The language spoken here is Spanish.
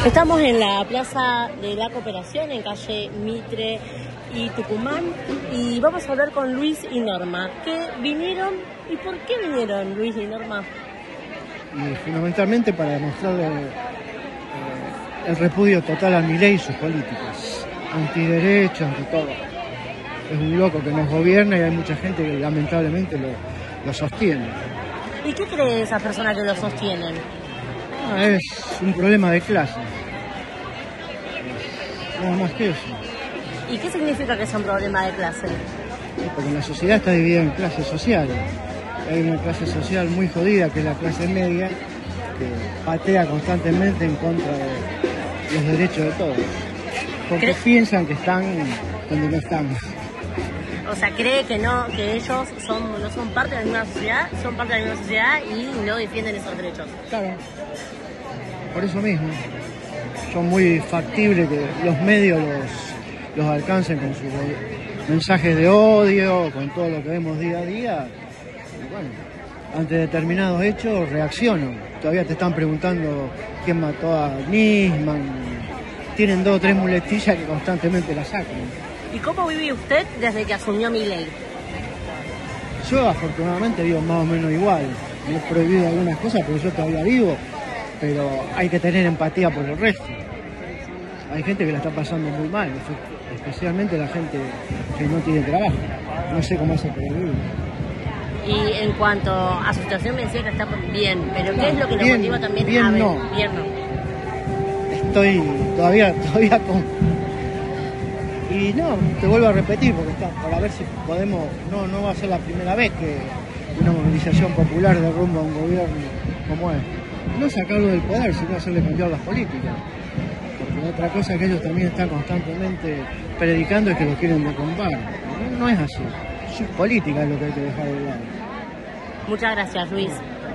Estamos en la Plaza de la Cooperación, en calle Mitre y Tucumán, y vamos a hablar con Luis y Norma. ¿Qué vinieron y por qué vinieron, Luis y Norma? Y fundamentalmente para demostrarle el repudio total a Milei y sus políticas, antiderecho, anti todo. Es un loco que nos gobierna y hay mucha gente que lamentablemente lo sostiene. ¿Y qué cree esas personas que lo sostienen? Es un problema de clase. Nada más que eso. ¿Y qué significa que sea un problema de clase? Porque la sociedad está dividida en clases sociales. Hay una clase social muy jodida, que es la clase media, que patea constantemente en contra de los derechos de todos. Porque piensan que están donde no estamos. O sea, cree que no, que ellos no son parte de la misma sociedad, son parte de la misma sociedad y no defienden esos derechos. Claro. Por eso mismo. Son muy factibles que los medios los alcancen con sus mensajes de odio, con todo lo que vemos día a día. Y bueno, ante determinados hechos reaccionan. Todavía te están preguntando quién mató a Nisman. Tienen 2 o 3 muletillas que constantemente la sacan. ¿Y cómo vive usted desde que asumió Milei? Yo afortunadamente vivo más o menos igual. Me he prohibido algunas cosas porque yo todavía vivo, pero hay que tener empatía por el resto. Hay gente que la está pasando muy mal, especialmente la gente que no tiene trabajo. No sé cómo hace para vivir. Y en cuanto a su situación me decía que está bien, pero ¿qué es lo que lo motiva también bien a ver? No. Bien no. Estoy todavía con... Y no, te vuelvo a repetir, porque está para ver si podemos, no va a ser la primera vez que una movilización popular de rumbo a un gobierno como es. No sacarlo del poder, sino hacerle cambiar las políticas. Porque otra cosa que ellos también están constantemente predicando es que lo quieren derrumbar. No es así. Su política es lo que hay que dejar de lado. Muchas gracias, Luis.